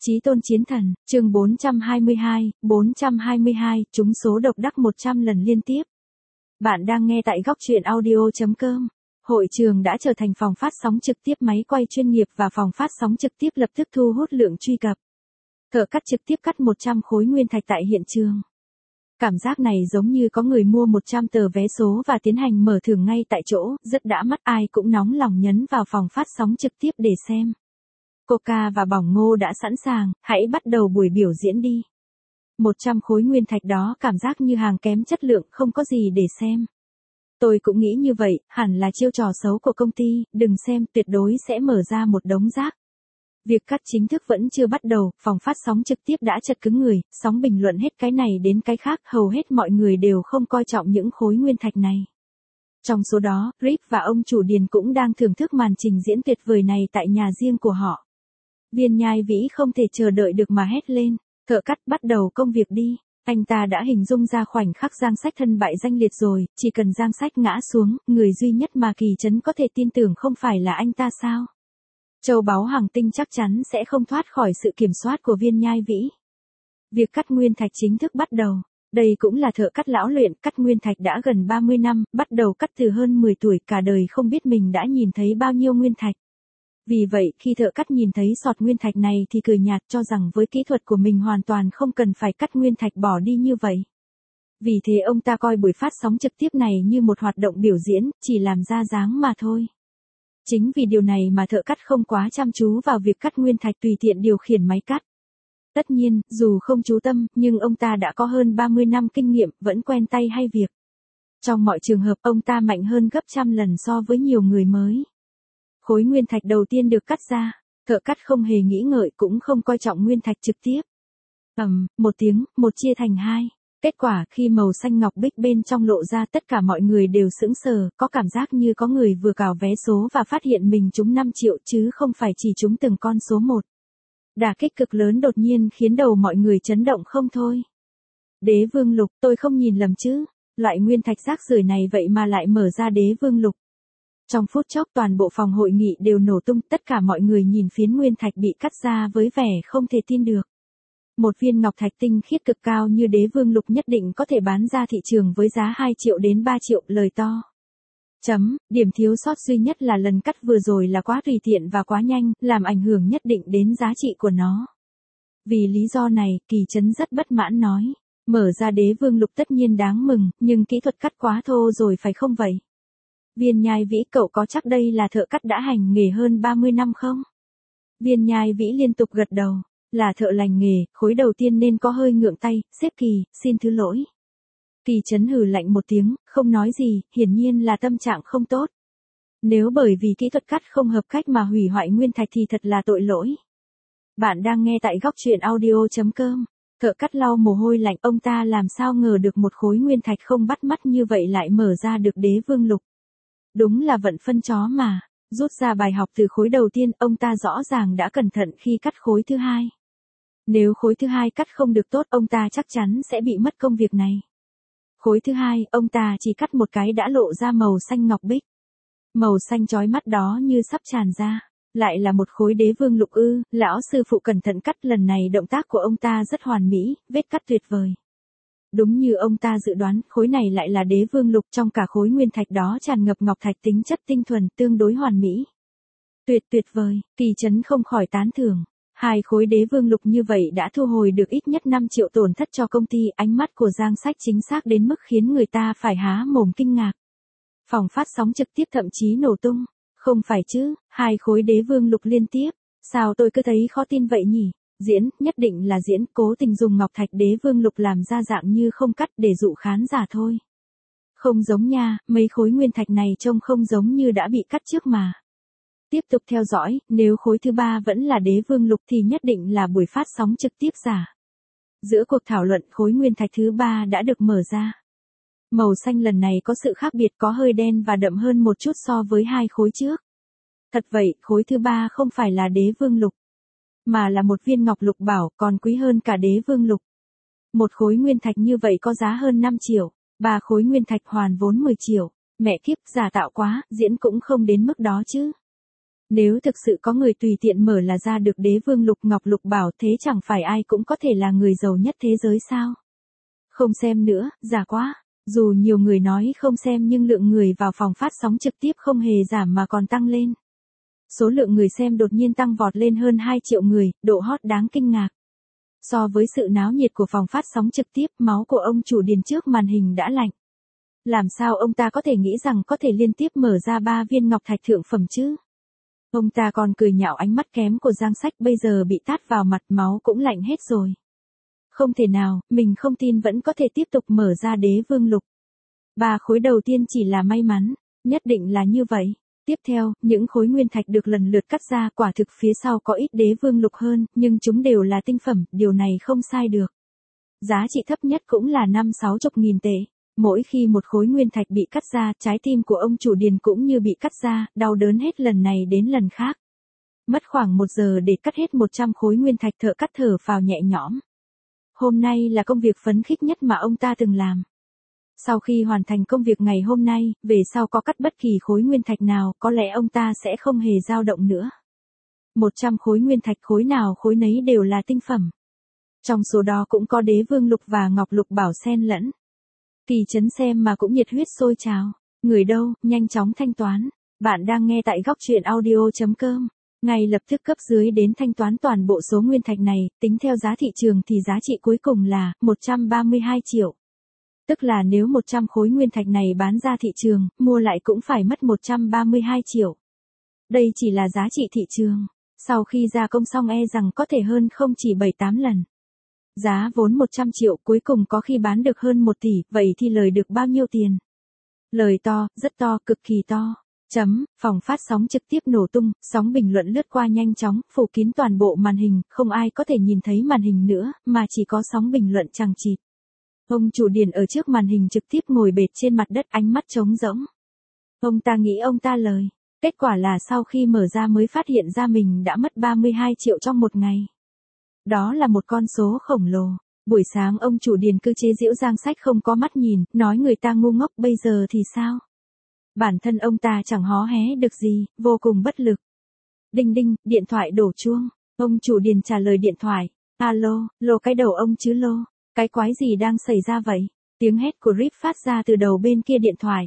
Chí tôn chiến thần, chương 422, trúng số độc đắc 100 lần liên tiếp. Bạn đang nghe tại góc truyện audio.com. Hội trường đã trở thành phòng phát sóng trực tiếp máy quay chuyên nghiệp và phòng phát sóng trực tiếp lập tức thu hút lượng truy cập. Thợ cắt trực tiếp cắt 100 khối nguyên thạch tại hiện trường. Cảm giác này giống như có người mua 100 tờ vé số và tiến hành mở thưởng ngay tại chỗ, rất đã mắt, ai cũng nóng lòng nhấn vào phòng phát sóng trực tiếp để xem. Coca và bỏng ngô đã sẵn sàng, hãy bắt đầu buổi biểu diễn đi. 100 khối nguyên thạch đó cảm giác như hàng kém chất lượng, không có gì để xem. Tôi cũng nghĩ như vậy, hẳn là chiêu trò xấu của công ty, đừng xem, tuyệt đối sẽ mở ra một đống rác. Việc cắt chính thức vẫn chưa bắt đầu, phòng phát sóng trực tiếp đã chật cứng người, sóng bình luận hết cái này đến cái khác, hầu hết mọi người đều không coi trọng những khối nguyên thạch này. Trong số đó, Rick và ông chủ Điền cũng đang thưởng thức màn trình diễn tuyệt vời này tại nhà riêng của họ. Viên Nhai Vĩ không thể chờ đợi được mà hét lên, thợ cắt bắt đầu công việc đi. Anh ta đã hình dung ra khoảnh khắc Giang Sách thân bại danh liệt rồi, chỉ cần Giang Sách ngã xuống, người duy nhất mà Kỳ Trấn có thể tin tưởng không phải là anh ta sao? Châu báu hàng tinh chắc chắn sẽ không thoát khỏi sự kiểm soát của Viên Nhai Vĩ. Việc cắt nguyên thạch chính thức bắt đầu. Đây cũng là thợ cắt lão luyện, cắt nguyên thạch đã gần 30 năm, bắt đầu cắt từ hơn 10 tuổi, cả đời không biết mình đã nhìn thấy bao nhiêu nguyên thạch. Vì vậy, khi thợ cắt nhìn thấy sọt nguyên thạch này thì cười nhạt, cho rằng với kỹ thuật của mình hoàn toàn không cần phải cắt nguyên thạch bỏ đi như vậy. Vì thế ông ta coi buổi phát sóng trực tiếp này như một hoạt động biểu diễn, chỉ làm ra dáng mà thôi. Chính vì điều này mà thợ cắt không quá chăm chú vào việc cắt nguyên thạch, tùy tiện điều khiển máy cắt. Tất nhiên, dù không chú tâm, nhưng ông ta đã có hơn 30 năm kinh nghiệm, vẫn quen tay hay việc. Trong mọi trường hợp, ông ta mạnh hơn gấp trăm lần so với nhiều người mới. Khối nguyên thạch đầu tiên được cắt ra, thợ cắt không hề nghĩ ngợi, cũng không coi trọng nguyên thạch trực tiếp. Một tiếng, một chia thành hai. Kết quả, khi màu xanh ngọc bích bên trong lộ ra, tất cả mọi người đều sững sờ, có cảm giác như có người vừa cào vé số và phát hiện mình trúng 5 triệu chứ không phải chỉ trúng từng con số 1. Đả kích cực lớn đột nhiên khiến đầu mọi người chấn động không thôi. Đế vương lục, tôi không nhìn lầm chứ? Loại nguyên thạch rác rưởi này vậy mà lại mở ra đế vương lục. Trong phút chốc toàn bộ phòng hội nghị đều nổ tung, tất cả mọi người nhìn phiến nguyên thạch bị cắt ra với vẻ không thể tin được. Một viên ngọc thạch tinh khiết cực cao như đế vương lục nhất định có thể bán ra thị trường với giá 2 triệu đến 3 triệu, lời to. Điểm thiếu sót duy nhất là lần cắt vừa rồi là quá tùy tiện và quá nhanh, làm ảnh hưởng nhất định đến giá trị của nó. Vì lý do này, Kỳ Trấn rất bất mãn nói, mở ra đế vương lục tất nhiên đáng mừng, nhưng kỹ thuật cắt quá thô rồi phải không vậy? Viên Nhai Vĩ, cậu có chắc đây là thợ cắt đã hành nghề hơn 30 năm không? Viên Nhai Vĩ liên tục gật đầu, là thợ lành nghề, khối đầu tiên nên có hơi ngượng tay, sếp Kỳ, xin thứ lỗi. Kỳ Trấn hừ lạnh một tiếng, không nói gì, hiển nhiên là tâm trạng không tốt. Nếu bởi vì kỹ thuật cắt không hợp cách mà hủy hoại nguyên thạch thì thật là tội lỗi. Bạn đang nghe tại góc truyện audio.com. Thợ cắt lau mồ hôi lạnh, ông ta làm sao ngờ được một khối nguyên thạch không bắt mắt như vậy lại mở ra được đế vương lục. Đúng là vận phân chó mà. Rút ra bài học từ khối đầu tiên, ông ta rõ ràng đã cẩn thận khi cắt khối thứ hai. Nếu khối thứ hai cắt không được tốt, ông ta chắc chắn sẽ bị mất công việc này. Khối thứ hai, ông ta chỉ cắt một cái đã lộ ra màu xanh ngọc bích. Màu xanh chói mắt đó như sắp tràn ra. Lại là một khối đế vương lục ư? Lão sư phụ cẩn thận cắt, lần này động tác của ông ta rất hoàn mỹ, vết cắt tuyệt vời. Đúng như ông ta dự đoán, khối này lại là đế vương lục, trong cả khối nguyên thạch đó tràn ngập ngọc thạch tính chất tinh thuần, tương đối hoàn mỹ. Tuyệt vời, Kỳ Trấn không khỏi tán thưởng. Hai khối đế vương lục như vậy đã thu hồi được ít nhất 5 triệu tổn thất cho công ty, ánh mắt của Giang Sách chính xác đến mức khiến người ta phải há mồm kinh ngạc. Phòng phát sóng trực tiếp thậm chí nổ tung. Không phải chứ, hai khối đế vương lục liên tiếp, sao tôi cứ thấy khó tin vậy nhỉ? Diễn, nhất định là diễn, cố tình dùng ngọc thạch đế vương lục làm ra dạng như không cắt để dụ khán giả thôi. Không giống nha, mấy khối nguyên thạch này trông không giống như đã bị cắt trước mà. Tiếp tục theo dõi, nếu khối thứ ba vẫn là đế vương lục thì nhất định là buổi phát sóng trực tiếp giả. Giữa cuộc thảo luận, khối nguyên thạch thứ ba đã được mở ra. Màu xanh lần này có sự khác biệt, có hơi đen và đậm hơn một chút so với hai khối trước. Thật vậy, khối thứ ba không phải là đế vương lục, mà là một viên ngọc lục bảo, còn quý hơn cả đế vương lục. Một khối nguyên thạch như vậy có giá hơn 5 triệu, 3 khối nguyên thạch hoàn vốn 10 triệu. Mẹ kiếp, giả tạo quá, diễn cũng không đến mức đó chứ. Nếu thực sự có người tùy tiện mở là ra được đế vương Lục Ngọc Lục Bảo thế chẳng phải ai cũng có thể là người giàu nhất thế giới sao? Không xem nữa, giả quá. Dù nhiều người nói không xem nhưng lượng người vào phòng phát sóng trực tiếp không hề giảm mà còn tăng lên. Số lượng người xem đột nhiên tăng vọt lên hơn 2 triệu người, độ hot đáng kinh ngạc. So với sự náo nhiệt của phòng phát sóng trực tiếp, máu của ông chủ Điền trước màn hình đã lạnh. Làm sao ông ta có thể nghĩ rằng có thể liên tiếp mở ra 3 viên ngọc thạch thượng phẩm chứ? Ông ta còn cười nhạo ánh mắt kém của Giang Sách bây giờ bị tát vào mặt máu cũng lạnh hết rồi. Không thể nào, mình không tin vẫn có thể tiếp tục mở ra đế vương lục. 3 khối đầu tiên chỉ là may mắn, nhất định là như vậy. Tiếp theo, những khối nguyên thạch được lần lượt cắt ra quả thực phía sau có ít đế vương lục hơn, nhưng chúng đều là tinh phẩm, điều này không sai được. Giá trị thấp nhất cũng là 5-60 nghìn tệ. Mỗi khi một khối nguyên thạch bị cắt ra, trái tim của ông chủ Điền cũng như bị cắt ra, đau đớn hết lần này đến lần khác. Mất khoảng 1 giờ để cắt hết 100 khối nguyên thạch, thợ cắt thở phào nhẹ nhõm. Hôm nay là công việc phấn khích nhất mà ông ta từng làm. Sau khi hoàn thành công việc ngày hôm nay, về sau có cắt bất kỳ khối nguyên thạch nào, có lẽ ông ta sẽ không hề dao động nữa. 100 khối nguyên thạch khối nào khối nấy đều là tinh phẩm. Trong số đó cũng có đế vương lục và ngọc lục bảo xen lẫn. Kỳ Trấn xem mà cũng nhiệt huyết sôi trào. Người đâu, nhanh chóng thanh toán. Bạn đang nghe tại góc truyện audio.com. Ngay lập tức cấp dưới đến thanh toán toàn bộ số nguyên thạch này, tính theo giá thị trường thì giá trị cuối cùng là 132 triệu. Tức là nếu 100 khối nguyên thạch này bán ra thị trường, mua lại cũng phải mất 132 triệu. Đây chỉ là giá trị thị trường. Sau khi gia công xong rằng có thể hơn không chỉ 7-8 lần. Giá vốn 100 triệu cuối cùng có khi bán được hơn 1 tỷ, vậy thì lời được bao nhiêu tiền? Lời to, rất to, cực kỳ to. Phòng phát sóng trực tiếp nổ tung, sóng bình luận lướt qua nhanh chóng, phủ kín toàn bộ màn hình, không ai có thể nhìn thấy màn hình nữa, mà chỉ có sóng bình luận chằng chịt. Ông chủ Điền ở trước màn hình trực tiếp ngồi bệt trên mặt đất, ánh mắt trống rỗng. Ông ta nghĩ ông ta lời. Kết quả là sau khi mở ra mới phát hiện ra mình đã mất 32 triệu trong một ngày. Đó là một con số khổng lồ. Buổi sáng ông chủ Điền cứ chế giễu Giang Sách không có mắt nhìn, nói người ta ngu ngốc, bây giờ thì sao? Bản thân ông ta chẳng hó hé được gì, vô cùng bất lực. Đinh đinh, điện thoại đổ chuông. Ông chủ Điền trả lời điện thoại. Alo, lô cái đầu ông chứ lô. Cái quái gì đang xảy ra vậy? Tiếng hét của Rip phát ra từ đầu bên kia điện thoại.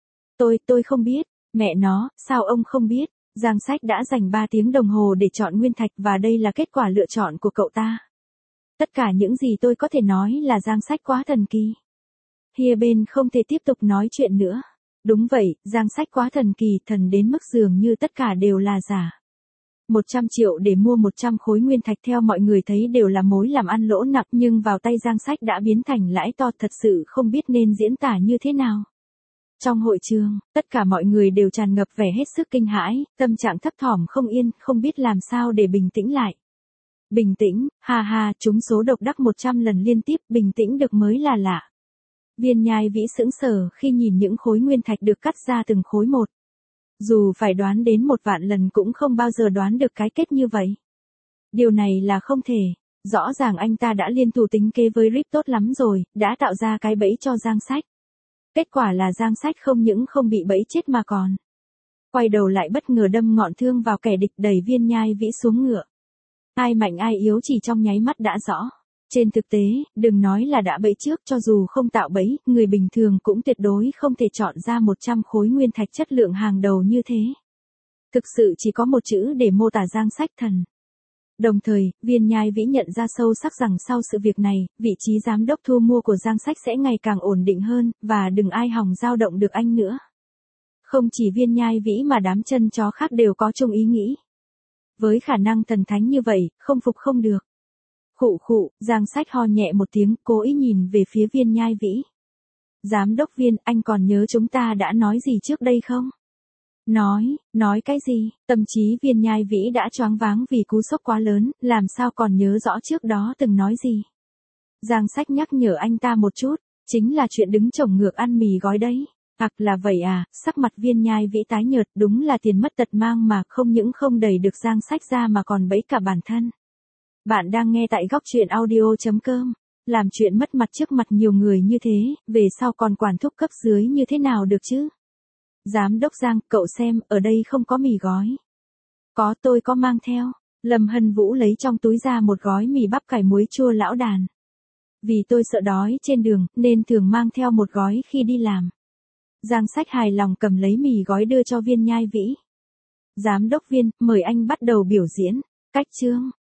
Tôi không biết. Mẹ nó, sao ông không biết? Giang Sách đã dành 3 tiếng đồng hồ để chọn nguyên thạch và đây là kết quả lựa chọn của cậu ta. Tất cả những gì tôi có thể nói là Giang Sách quá thần kỳ. Hia bên không thể tiếp tục nói chuyện nữa. Đúng vậy, Giang Sách quá thần kỳ, thần đến mức dường như tất cả đều là giả. 100 triệu để mua 100 khối nguyên thạch theo mọi người thấy đều là mối làm ăn lỗ nặng, nhưng vào tay Giang Sách đã biến thành lãi to, thật sự không biết nên diễn tả như thế nào. Trong hội trường, tất cả mọi người đều tràn ngập vẻ hết sức kinh hãi, tâm trạng thấp thỏm không yên, không biết làm sao để bình tĩnh lại. Bình tĩnh, ha ha, trúng số độc đắc 100 lần liên tiếp, bình tĩnh được mới là lạ. Viên Nhai Vĩ sững sờ khi nhìn những khối nguyên thạch được cắt ra từng khối một. Dù phải đoán đến 1 vạn lần cũng không bao giờ đoán được cái kết như vậy. Điều này là không thể. Rõ ràng anh ta đã liên thủ tính kế với Rip tốt lắm rồi, đã tạo ra cái bẫy cho Giang Sách. Kết quả là Giang Sách không những không bị bẫy chết mà còn quay đầu lại bất ngờ đâm ngọn thương vào kẻ địch, đẩy Viên Nhai Vĩ xuống ngựa. Ai mạnh ai yếu chỉ trong nháy mắt đã rõ. Trên thực tế, đừng nói là đã bẫy trước, cho dù không tạo bẫy, người bình thường cũng tuyệt đối không thể chọn ra 100 khối nguyên thạch chất lượng hàng đầu như thế. Thực sự chỉ có một chữ để mô tả Giang Sách: thần. Đồng thời, Viên Nhai Vĩ nhận ra sâu sắc rằng sau sự việc này, vị trí giám đốc thu mua của Giang Sách sẽ ngày càng ổn định hơn, và đừng ai hòng dao động được anh nữa. Không chỉ Viên Nhai Vĩ mà đám chân chó khác đều có chung ý nghĩ. Với khả năng thần thánh như vậy, không phục không được. Khụ khụ, Giang Sách ho nhẹ một tiếng, cố ý nhìn về phía Viên Nhai Vĩ. Giám đốc Viên, anh còn nhớ chúng ta đã nói gì trước đây không? Nói cái gì? Tâm trí Viên Nhai Vĩ đã choáng váng vì cú sốc quá lớn, làm sao còn nhớ rõ trước đó từng nói gì. Giang Sách nhắc nhở anh ta một chút, chính là chuyện đứng chồng ngược ăn mì gói đấy. Là vậy à, sắc mặt Viên Nhai Vĩ tái nhợt, đúng là tiền mất tật mang mà, không những không đẩy được Giang Sách ra mà còn bẫy cả bản thân. Bạn đang nghe tại góc truyện audio.com. Làm chuyện mất mặt trước mặt nhiều người như thế, về sau còn quản thúc cấp dưới như thế nào được chứ? Giám đốc Giang, cậu xem, ở đây không có mì gói. Có, tôi có mang theo. Lâm Hân Vũ lấy trong túi ra một gói mì bắp cải muối chua lão đàn. Vì tôi sợ đói trên đường, nên thường mang theo một gói khi đi làm. Giang Sách hài lòng cầm lấy mì gói đưa cho Viên Nhai Vĩ. Giám đốc Viên, mời anh bắt đầu biểu diễn. Cách chương.